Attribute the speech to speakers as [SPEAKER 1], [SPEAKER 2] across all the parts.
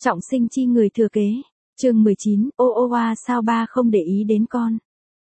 [SPEAKER 1] Trọng sinh chi người thừa kế. Chương 19, sao ba không để ý đến con.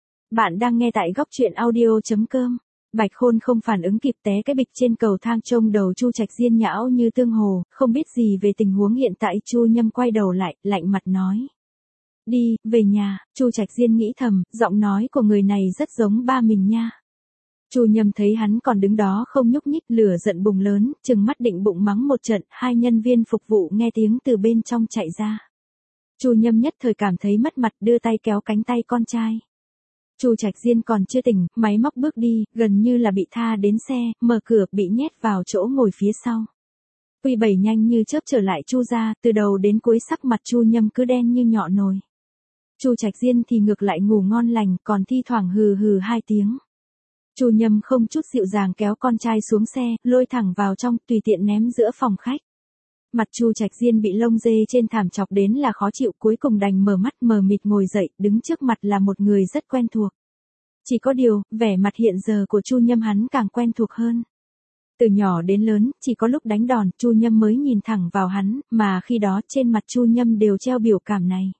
[SPEAKER 1] Bạn đang nghe tại góc truyện audio.com. Bạch Khôn không phản ứng kịp té cái bịch trên cầu thang, trông đầu Chu Trạch Diên nhão như tương hồ, không biết gì về tình huống hiện tại. Chu Nhâm quay đầu lại, lạnh mặt nói: "Đi, về nhà." Chu Trạch Diên nghĩ thầm, giọng nói của người này rất giống ba mình nha. Chu Nhâm thấy hắn còn đứng đó không nhúc nhích, lửa giận bùng lớn, trừng mắt định bụng mắng một trận. Hai nhân viên phục vụ nghe tiếng từ bên trong chạy ra. Chu Nhâm nhất thời cảm thấy mất mặt, đưa tay kéo cánh tay con trai. Chu Trạch Diên còn chưa tỉnh, máy móc bước đi, gần như là bị tha đến xe, mở cửa, bị nhét vào chỗ ngồi phía sau. Quy Bảy nhanh như chớp trở lại Chu gia, từ đầu đến cuối sắc mặt Chu Nhâm cứ đen như nhọ nồi. Chu Trạch Diên thì ngược lại ngủ ngon lành, còn thi thoảng hừ hừ hai tiếng. Chu Nhâm không chút dịu dàng kéo con trai xuống xe, lôi thẳng vào trong, tùy tiện ném giữa phòng khách. Mặt Chu Trạch Diên bị lông dê trên thảm chọc đến là khó chịu, cuối cùng đành mở mắt mờ mịt ngồi dậy, đứng trước mặt là một người rất quen thuộc. Chỉ có điều, vẻ mặt hiện giờ của Chu Nhâm hắn càng quen thuộc hơn. Từ nhỏ đến lớn, chỉ có lúc đánh đòn, Chu Nhâm mới nhìn thẳng vào hắn, mà khi đó trên mặt Chu Nhâm đều treo biểu cảm này.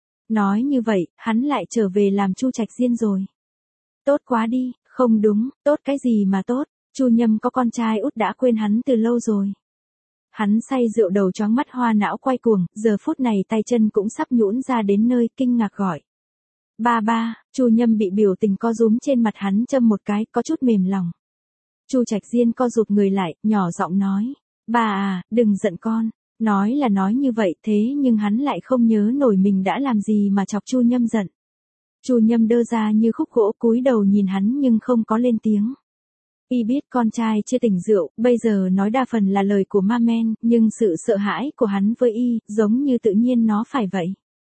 [SPEAKER 1] Nói như vậy, hắn lại trở về làm Chu Trạch Diên rồi. Tốt quá đi. Không đúng, tốt cái gì mà tốt, Chu Nhâm có con trai út đã quên hắn từ lâu rồi. Hắn say rượu đầu choáng mắt hoa não quay cuồng, giờ phút này tay chân cũng sắp nhũn ra đến nơi, kinh ngạc gọi: "Ba ba." Chu Nhâm bị biểu tình co rúm trên mặt hắn châm một cái, có chút mềm lòng. Chu Trạch Diên co rụt người lại, nhỏ giọng nói: "Ba à, đừng giận con." Nói là nói như vậy, thế nhưng hắn lại không nhớ nổi mình đã làm gì mà chọc Chu Nhâm giận. Chu Nhâm đơ ra như khúc gỗ, cúi đầu nhìn hắn nhưng không có lên tiếng. Y biết con trai chưa tỉnh rượu, bây giờ nói đa phần là lời của ma men, nhưng sự sợ hãi của hắn với Y, giống như tự nhiên nó phải vậy.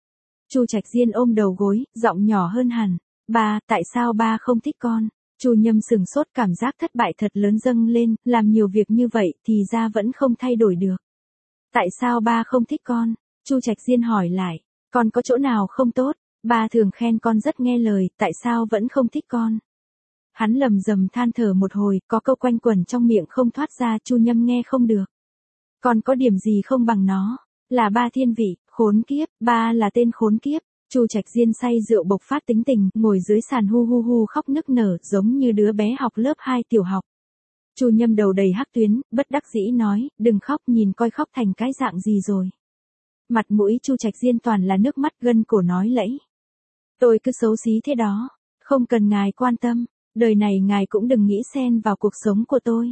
[SPEAKER 1] Chu Trạch Diên ôm đầu gối, giọng nhỏ hơn hẳn: "Ba, tại sao ba không thích con?" Chu Nhâm sừng sốt, cảm giác thất bại thật lớn dâng lên, làm nhiều việc như vậy thì ra vẫn không thay đổi được. "Tại sao ba không thích con?" Chu Trạch Diên hỏi lại. "Con có chỗ nào không tốt? Ba thường khen con rất nghe lời, tại sao vẫn không thích con?" Hắn lầm rầm than thở một hồi, có câu quanh quẩn trong miệng không thoát ra. Chu Nhâm nghe không được. "Con có điểm gì không bằng nó? Là ba thiên vị, khốn kiếp, ba là tên khốn kiếp." Chu Trạch Diên say rượu bộc phát tính tình, ngồi dưới sàn hu hu hu khóc nức nở, giống như đứa bé học lớp 2 tiểu học. Chu Nhâm đầu đầy hắc tuyến, bất đắc dĩ nói: "Đừng khóc, nhìn coi khóc thành cái dạng gì rồi." Mặt mũi Chu Trạch Diên toàn là nước mắt, gân cổ nói lẫy: "Tôi cứ xấu xí thế đó, không cần ngài quan tâm, đời này ngài cũng đừng nghĩ xen vào cuộc sống của tôi."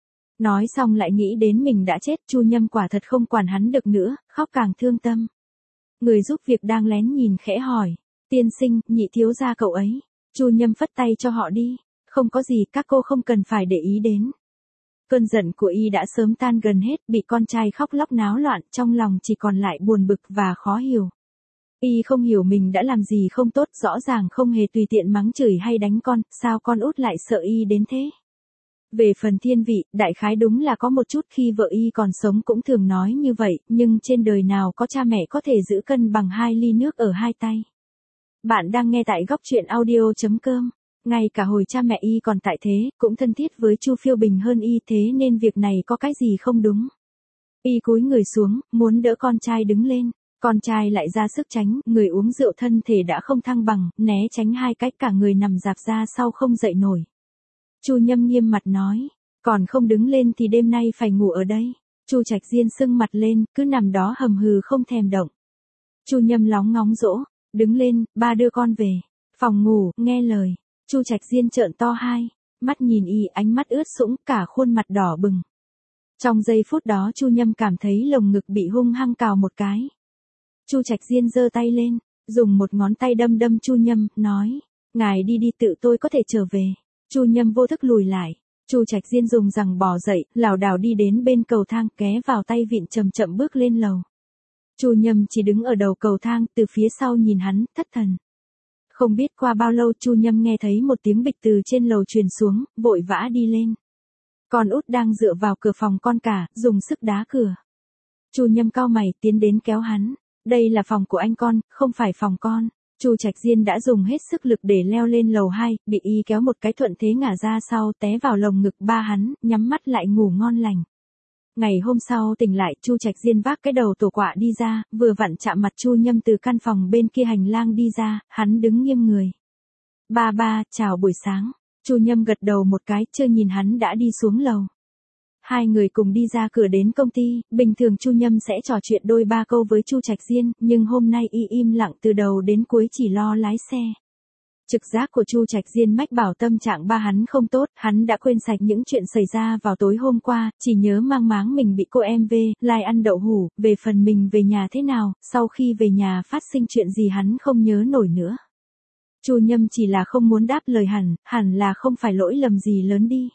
[SPEAKER 1] Nói xong lại nghĩ đến mình đã chết. Chu Nhâm quả thật không quản hắn được nữa, khóc càng thương tâm. Người giúp việc đang lén nhìn khẽ hỏi: "Tiên sinh, nhị thiếu gia cậu ấy." Chu Nhâm phất tay cho họ đi: "Không có gì, các cô không cần phải để ý đến." Cơn giận của Y đã sớm tan gần hết, bị con trai khóc lóc náo loạn, trong lòng chỉ còn lại buồn bực và khó hiểu. Y không hiểu mình đã làm gì không tốt, rõ ràng không hề tùy tiện mắng chửi hay đánh con, sao con út lại sợ Y đến thế? Về phần thiên vị, đại khái đúng là có một chút, khi vợ Y còn sống cũng thường nói như vậy, nhưng trên đời nào có cha mẹ có thể giữ cân bằng 2 ly nước ở 2 tay. Bạn đang nghe tại góc truyện audio.com. Ngay cả hồi cha mẹ Y còn tại thế, cũng thân thiết với Chu Phiêu Bình hơn Y, thế nên việc này có cái gì không đúng. Y cúi người xuống, muốn đỡ con trai đứng lên. Con trai lại ra sức tránh, người uống rượu thân thể đã không thăng bằng, né tránh 2 cách, cả người nằm rạp ra sau không dậy nổi. Chu Nhâm nghiêm mặt nói: "Còn không đứng lên thì đêm nay phải ngủ ở đây." Chu Trạch Diên sưng mặt lên, cứ nằm đó hầm hừ không thèm động. Chu Nhâm lóng ngóng dỗ: "Đứng lên, ba đưa con về phòng ngủ, nghe lời." Chu Trạch Diên trợn to hai mắt nhìn Y, ánh mắt ướt sũng, cả khuôn mặt đỏ bừng. Trong giây phút đó Chu Nhâm cảm thấy lồng ngực bị hung hăng cào một cái. Chu Trạch Diên giơ tay lên, dùng một ngón tay đâm đâm Chu Nhâm, nói: "Ngài đi đi, tự tôi có thể trở về." Chu Nhâm vô thức lùi lại. Chu Trạch Diên dùng rằng bò dậy, lảo đảo đi đến bên cầu thang, ghé vào tay vịn, chậm chậm bước lên lầu. Chu Nhâm chỉ đứng ở đầu cầu thang, từ phía sau nhìn hắn, thất thần. Không biết qua bao lâu Chu Nhâm nghe thấy một tiếng bịch từ trên lầu truyền xuống, vội vã đi lên. Con út đang dựa vào cửa phòng con cả, dùng sức đá cửa. Chu Nhâm cau mày, tiến đến kéo hắn: "Đây là phòng của anh con, không phải phòng con." Chu Trạch Diên đã dùng hết sức lực để leo lên lầu 2, bị Y kéo một cái thuận thế ngả ra sau, té vào lồng ngực ba hắn, nhắm mắt lại ngủ ngon lành. Ngày hôm sau tỉnh lại, Chu Trạch Diên vác cái đầu tổ quạ đi ra, vừa vặn chạm mặt Chu Nhâm từ căn phòng bên kia hành lang đi ra, hắn đứng nghiêm người. Ba ba, chào buổi sáng. Chu Nhâm gật đầu một cái, chưa nhìn hắn đã đi xuống lầu. Hai người cùng đi ra cửa đến công ty, bình thường Chu Nhâm sẽ trò chuyện đôi ba câu với Chu Trạch Diên, nhưng hôm nay y im lặng từ đầu đến cuối chỉ lo lái xe. Trực giác của Chu Trạch Diên mách bảo tâm trạng ba hắn không tốt, hắn đã quên sạch những chuyện xảy ra vào tối hôm qua, chỉ nhớ mang máng mình bị cô em lai ăn đậu hủ, về phần mình về nhà thế nào, sau khi về nhà phát sinh chuyện gì hắn không nhớ nổi nữa. Chu Nhâm chỉ là không muốn đáp lời hẳn là không phải lỗi lầm gì lớn đi.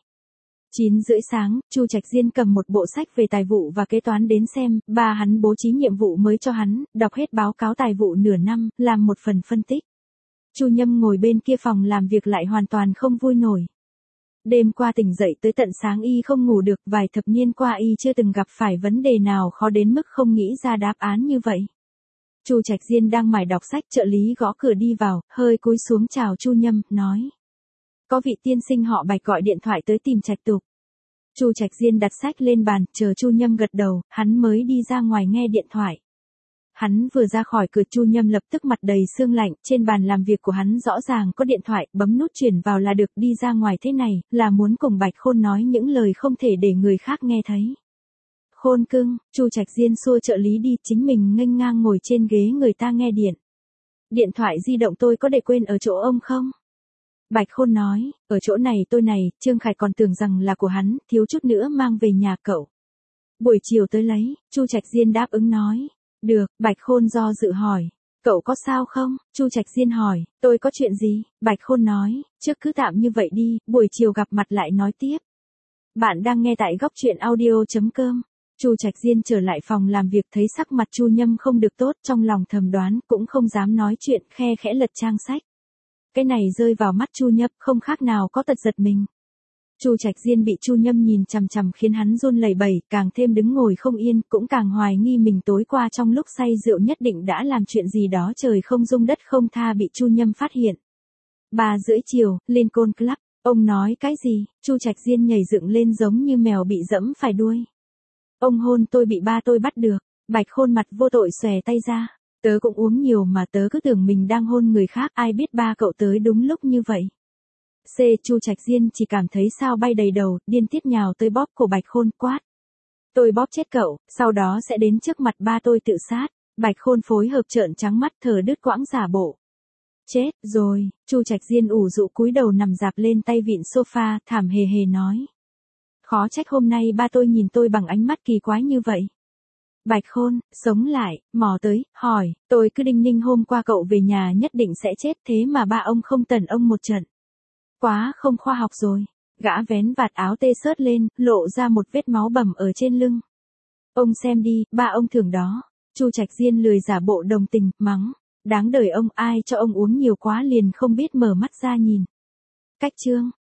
[SPEAKER 1] 9:30 sáng, Chu Trạch Diên cầm một bộ sách về tài vụ và kế toán đến xem, ba hắn bố trí nhiệm vụ mới cho hắn, đọc hết báo cáo tài vụ nửa năm, làm một phần phân tích. Chu Nhâm ngồi bên kia phòng làm việc lại hoàn toàn không vui nổi. Đêm qua tỉnh dậy tới tận sáng y không ngủ được, vài thập niên qua y chưa từng gặp phải vấn đề nào khó đến mức không nghĩ ra đáp án như vậy. Chu Trạch Diên đang mải đọc sách, trợ lý gõ cửa đi vào, hơi cúi xuống chào Chu Nhâm, nói. Có vị tiên sinh họ Bạch gọi điện thoại tới tìm Trạch Tục. Chu Trạch Diên đặt sách lên bàn, chờ Chu Nhâm gật đầu, hắn mới đi ra ngoài nghe điện thoại. Hắn vừa ra khỏi cửa, Chu Nhâm lập tức mặt đầy sương lạnh, trên bàn làm việc của hắn rõ ràng có điện thoại, bấm nút chuyển vào là được, đi ra ngoài thế này, là muốn cùng Bạch Khôn nói những lời không thể để người khác nghe thấy. Khôn cưng, Chu Trạch Diên xua trợ lý đi, chính mình nghênh ngang ngồi trên ghế người ta nghe điện. Điện thoại di động tôi có để quên ở chỗ ông không? Bạch Khôn nói, ở chỗ này tôi này, Trương Khải còn tưởng rằng là của hắn, thiếu chút nữa mang về nhà cậu. Buổi chiều tới lấy, Chu Trạch Diên đáp ứng nói. Được, Bạch Khôn do dự hỏi. Cậu có sao không? Chu Trạch Diên hỏi, tôi có chuyện gì? Bạch Khôn nói, trước cứ tạm như vậy đi, buổi chiều gặp mặt lại nói tiếp. Bạn đang nghe tại góc truyện audio.com. Chu Trạch Diên trở lại phòng làm việc thấy sắc mặt Chu Nhâm không được tốt, trong lòng thầm đoán, cũng không dám nói chuyện, khe khẽ lật trang sách. Cái này rơi vào mắt Chu Nhâm không khác nào có tật giật mình. Chu Trạch Diên bị Chu Nhâm nhìn chằm chằm khiến hắn run lẩy bẩy, càng thêm đứng ngồi không yên, cũng càng hoài nghi mình tối qua trong lúc say rượu nhất định đã làm chuyện gì đó trời không dung đất không tha bị Chu Nhâm phát hiện. 3:30 chiều, Lincoln Club, ông nói cái gì? Chu Trạch Diên nhảy dựng lên giống như mèo bị dẫm phải đuôi. Ông hôn tôi bị ba tôi bắt được. Bạch Khôn mặt vô tội xòe tay ra. Tớ cũng uống nhiều mà tớ cứ tưởng mình đang hôn người khác, ai biết ba cậu tới đúng lúc như vậy. Chu Trạch Diên chỉ cảm thấy sao bay đầy đầu, điên tiết nhào tới bóp cổ Bạch Khôn, quát. Tôi bóp chết cậu, sau đó sẽ đến trước mặt ba tôi tự sát. Bạch Khôn phối hợp trợn trắng mắt thở đứt quãng giả bộ. Chết rồi, Chu Trạch Diên ủ rũ cúi đầu nằm dạp lên tay vịn sofa, thảm hề hề nói. Khó trách hôm nay ba tôi nhìn tôi bằng ánh mắt kỳ quái như vậy. Bạch Khôn, sống lại, mò tới, hỏi, tôi cứ đinh ninh hôm qua cậu về nhà nhất định sẽ chết, thế mà ba ông không tẩn ông một trận. Quá không khoa học rồi. Gã vén vạt áo tê xớt lên, lộ ra một vết máu bầm ở trên lưng. Ông xem đi, ba ông thưởng đó. Chu Trạch Diên lười giả bộ đồng tình, mắng. Đáng đời ông, ai cho ông uống nhiều quá liền không biết mở mắt ra nhìn. Cách chương.